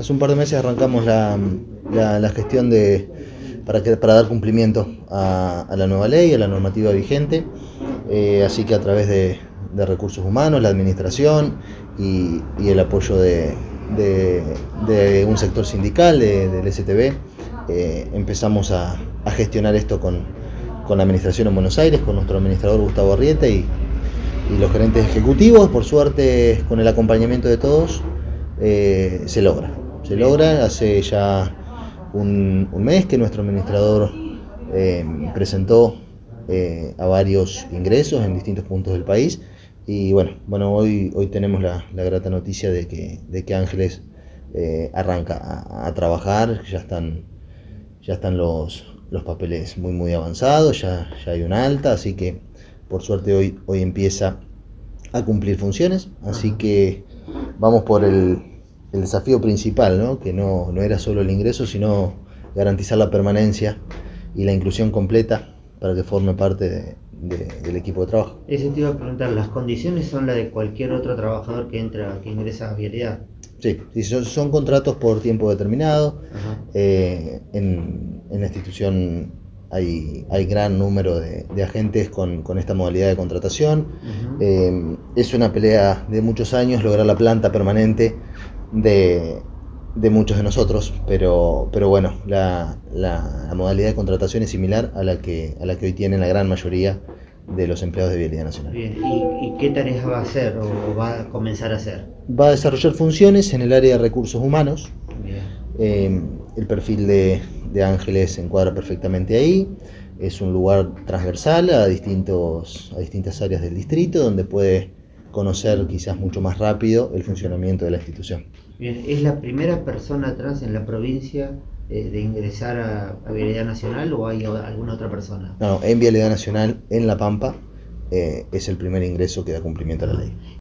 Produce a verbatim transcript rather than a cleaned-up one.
hace un par de meses arrancamos la, la, la gestión de, para, que, para dar cumplimiento a, a la nueva ley, a la normativa vigente, eh, así que a través de, de recursos humanos, la administración y, y el apoyo de, de, de un sector sindical, de, del S T B, eh, empezamos a, a gestionar esto con, con la administración en Buenos Aires, con nuestro administrador Gustavo Arrieta y, y los gerentes ejecutivos. Por suerte, con el acompañamiento de todos, eh, se logra. Se logra, hace ya un, un mes que nuestro administrador eh, presentó eh, a varios ingresos en distintos puntos del país. Y bueno, bueno hoy, hoy tenemos la, la grata noticia de que, de que Ángeles eh, arranca a, a trabajar. Ya están, ya están los, los papeles muy muy avanzados, ya, ya hay una alta, así que por suerte hoy, hoy empieza a cumplir funciones. Así que vamos por el, el desafío principal, ¿no? Que no, no era solo el ingreso, sino garantizar la permanencia y la inclusión completa para que forme parte de, de, del equipo de trabajo. Eso te iba a preguntar, ¿las condiciones son las de cualquier otro trabajador que entra, que ingresa a Vialidad? Sí, sí, son, son contratos por tiempo determinado. Eh, en, en la institución hay, hay gran número de, de agentes con, con esta modalidad de contratación. Uh-huh. Eh, es una pelea de muchos años lograr la planta permanente de, de muchos de nosotros, pero, pero bueno, la, la, la modalidad de contratación es similar a la que, a la que hoy tienen la gran mayoría de los empleados de Vialidad Nacional. Bien, ¿y, y qué tareas va a hacer o va a comenzar a hacer? Va a desarrollar funciones en el área de recursos humanos. Eh, el perfil de, de Ángeles se encuadra perfectamente ahí. Es un lugar transversal a, distintos, a distintas áreas del distrito, donde puede conocer quizás mucho más rápido el funcionamiento de la institución. Bien, ¿es la primera persona trans en la provincia eh, de ingresar a, a Vialidad Nacional o hay alguna otra persona? No, en Vialidad Nacional, en La Pampa, eh, es el primer ingreso que da cumplimiento a la ley.